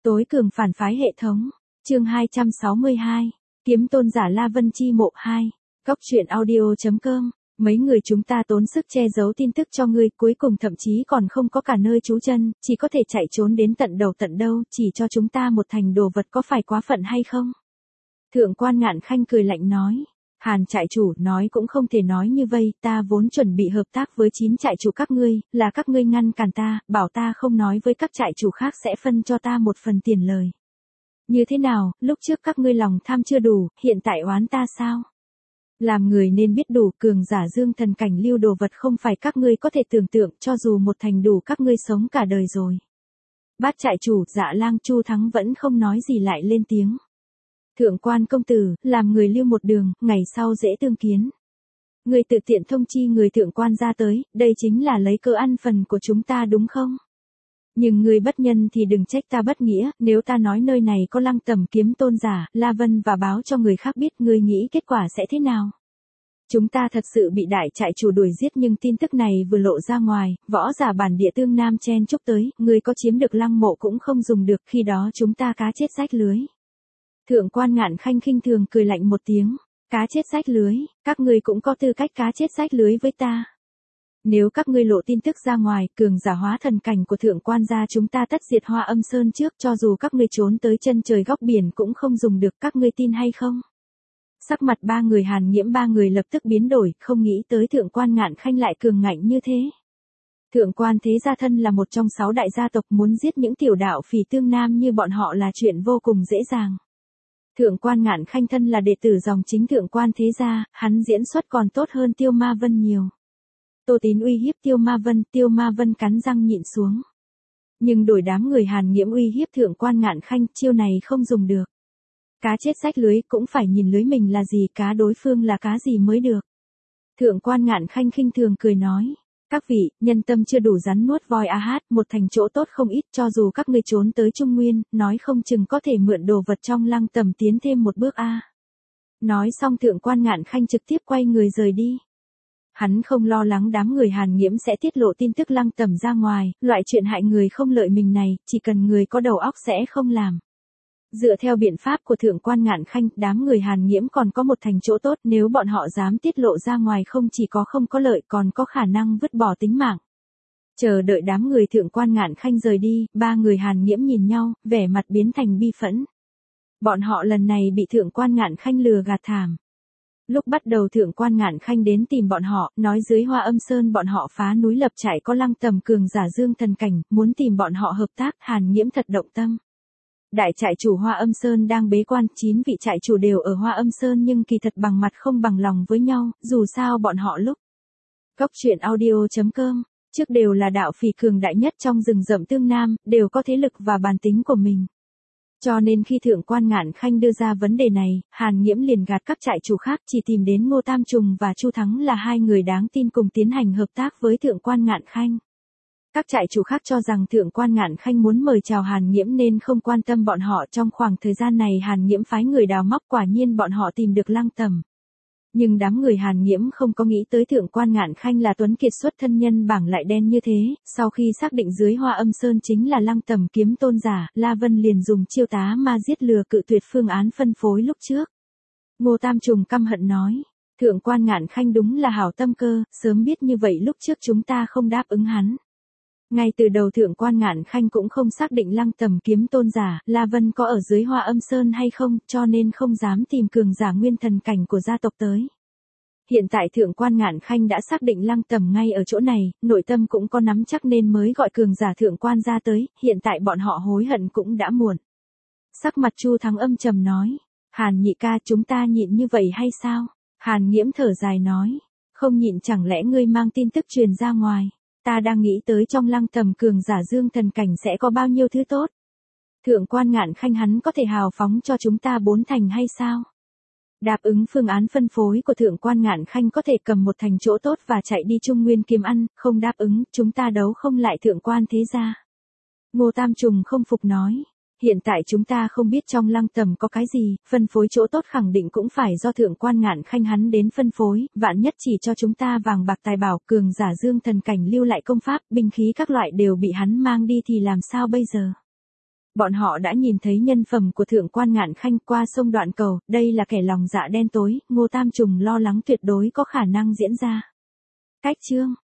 Tối cường phản phái hệ thống. Chương 262. Kiếm tôn giả La Vân chi mộ 2. Góc truyện audio.com. Mấy người chúng ta tốn sức che giấu tin tức cho ngươi, cuối cùng thậm chí còn không có cả nơi trú chân, chỉ có thể chạy trốn đến tận đầu tận đâu, chỉ cho chúng ta một thành đồ vật, có phải quá phận hay không? Thượng quan Ngạn Khanh cười lạnh nói. Hàn trại chủ, nói cũng không thể nói như vậy, ta vốn chuẩn bị hợp tác với 9 trại chủ các ngươi, là các ngươi ngăn cản ta, bảo ta không nói với các trại chủ khác sẽ phân cho ta một phần tiền lời. Như thế nào, lúc trước các ngươi lòng tham chưa đủ, hiện tại oán ta sao? Làm người nên biết đủ, cường giả dương thần cảnh lưu đồ vật không phải các ngươi có thể tưởng tượng, cho dù một thành đủ các ngươi sống cả đời rồi. Bát trại chủ, Dạ Lang Chu Thắng vẫn không nói gì lại lên tiếng. Thượng quan công tử, làm người lưu một đường, ngày sau dễ tương kiến. Người tự tiện thông chi người thượng quan ra tới, đây chính là lấy cơ ăn phần của chúng ta đúng không? Nhưng người bất nhân thì đừng trách ta bất nghĩa, nếu ta nói nơi này có Lăng Tầm kiếm tôn giả, La Vân và báo cho người khác biết, người nghĩ kết quả sẽ thế nào? Chúng ta thật sự bị đại trại chủ đuổi giết, nhưng tin tức này vừa lộ ra ngoài, võ giả bản địa tương nam chen chúc tới, người có chiếm được lăng mộ cũng không dùng được, khi đó chúng ta cá chết rách lưới. Thượng quan Ngạn Khanh khinh thường cười lạnh một tiếng, cá chết rách lưới, các ngươi cũng có tư cách cá chết rách lưới với ta. Nếu các ngươi lộ tin tức ra ngoài, cường giả hóa thần cảnh của thượng quan gia chúng ta tất diệt Hoa Âm Sơn trước, cho dù các ngươi trốn tới chân trời góc biển cũng không dùng được, các ngươi tin hay không? Sắc mặt ba người Hàn Nghiễm ba người lập tức biến đổi, không nghĩ tới thượng quan Ngạn Khanh lại cường ngạnh như thế. Thượng quan thế gia thân là một trong 6 đại gia tộc, muốn giết những tiểu đạo phỉ tương nam như bọn họ là chuyện vô cùng dễ dàng. Thượng quan Ngạn Khanh thân là đệ tử dòng chính thượng quan thế gia, hắn diễn xuất còn tốt hơn Tiêu Ma Vân nhiều. Tô Tín uy hiếp Tiêu Ma Vân cắn răng nhịn xuống. Nhưng đổi đám người Hàn Nghiễm uy hiếp thượng quan Ngạn Khanh, chiêu này không dùng được. Cá chết rách lưới, cũng phải nhìn lưới mình là gì, cá đối phương là cá gì mới được. Thượng quan Ngạn Khanh khinh thường cười nói. Các vị, nhân tâm chưa đủ rắn nuốt voi a hát, một thành chỗ tốt không ít, cho dù các ngươi trốn tới Trung Nguyên, nói không chừng có thể mượn đồ vật trong Lăng Tầm tiến thêm một bước a. Nói xong thượng quan Ngạn Khanh trực tiếp quay người rời đi. Hắn không lo lắng đám người Hàn Nghiễm sẽ tiết lộ tin tức Lăng Tầm ra ngoài, loại chuyện hại người không lợi mình này, chỉ cần người có đầu óc sẽ không làm. Dựa theo biện pháp của thượng quan Ngạn Khanh, đám người Hàn Nghiễm còn có một thành chỗ tốt, nếu bọn họ dám tiết lộ ra ngoài không chỉ có không có lợi còn có khả năng vứt bỏ tính mạng. Chờ đợi đám người thượng quan Ngạn Khanh rời đi, ba người Hàn Nghiễm nhìn nhau, vẻ mặt biến thành bi phẫn. Bọn họ lần này bị thượng quan Ngạn Khanh lừa gạt thảm. Lúc bắt đầu thượng quan Ngạn Khanh đến tìm bọn họ, nói dưới Hoa Âm Sơn bọn họ phá núi lập trại có Lăng Tầm cường giả dương thần cảnh, muốn tìm bọn họ hợp tác, Hàn Nghiễm thật động tâm. Đại trại chủ Hoa Âm Sơn đang bế quan, 9 vị trại chủ đều ở Hoa Âm Sơn nhưng kỳ thật bằng mặt không bằng lòng với nhau, dù sao bọn họ lúc. Góc truyện audio.com, trước đều là đạo phỉ cường đại nhất trong rừng rậm tương nam, đều có thế lực và bản tính của mình. Cho nên khi thượng quan Ngạn Khanh đưa ra vấn đề này, Hàn Nghiễm liền gạt các trại chủ khác, chỉ tìm đến Ngô Tam Trùng và Chu Thắng là hai người đáng tin cùng tiến hành hợp tác với thượng quan Ngạn Khanh. Các trại chủ khác cho rằng thượng quan Ngạn Khanh muốn mời chào Hàn Nghiễm nên không quan tâm bọn họ, trong khoảng thời gian này Hàn Nghiễm phái người đào móc, quả nhiên bọn họ tìm được Lăng Tầm. Nhưng đám người Hàn Nghiễm không có nghĩ tới thượng quan Ngạn Khanh là tuấn kiệt xuất thân nhân bảng lại đen như thế, sau khi xác định dưới Hoa Âm Sơn chính là Lăng Tầm kiếm tôn giả, La Vân liền dùng chiêu tá ma giết lừa cự tuyệt phương án phân phối lúc trước. Ngô Tam Trùng căm hận nói, thượng quan Ngạn Khanh đúng là hảo tâm cơ, sớm biết như vậy lúc trước chúng ta không đáp ứng hắn. Ngay từ đầu thượng quan Ngạn Khanh cũng không xác định Lăng Tầm kiếm tôn giả, La Vân có ở dưới Hoa Âm Sơn hay không, cho nên không dám tìm cường giả nguyên thần cảnh của gia tộc tới. Hiện tại thượng quan Ngạn Khanh đã xác định Lăng Tầm ngay ở chỗ này, nội tâm cũng có nắm chắc nên mới gọi cường giả thượng quan ra tới, hiện tại bọn họ hối hận cũng đã muộn. Sắc mặt Chu Thắng âm trầm nói, Hàn nhị ca, chúng ta nhịn như vậy hay sao? Hàn Nghiễm thở dài nói, không nhịn chẳng lẽ ngươi mang tin tức truyền ra ngoài. Ta đang nghĩ tới trong Lăng Tầm cường giả dương thần cảnh sẽ có bao nhiêu thứ tốt. Thượng quan Ngạn Khanh hắn có thể hào phóng cho chúng ta 4 thành hay sao? Đáp ứng phương án phân phối của thượng quan Ngạn Khanh có thể cầm một thành chỗ tốt và chạy đi Trung Nguyên kiếm ăn, không đáp ứng, chúng ta đấu không lại thượng quan thế gia. Ngô Tam Trùng không phục nói. Hiện tại chúng ta không biết trong Lăng Tầm có cái gì, phân phối chỗ tốt khẳng định cũng phải do thượng quan Ngạn Khanh hắn đến phân phối, vạn nhất chỉ cho chúng ta vàng bạc tài bảo, cường giả dương thần cảnh lưu lại công pháp, binh khí các loại đều bị hắn mang đi thì làm sao bây giờ? Bọn họ đã nhìn thấy nhân phẩm của thượng quan Ngạn Khanh qua sông Đoạn Cầu, đây là kẻ lòng dạ đen tối, Ngô Tam Trùng lo lắng tuyệt đối có khả năng diễn ra. Cách chương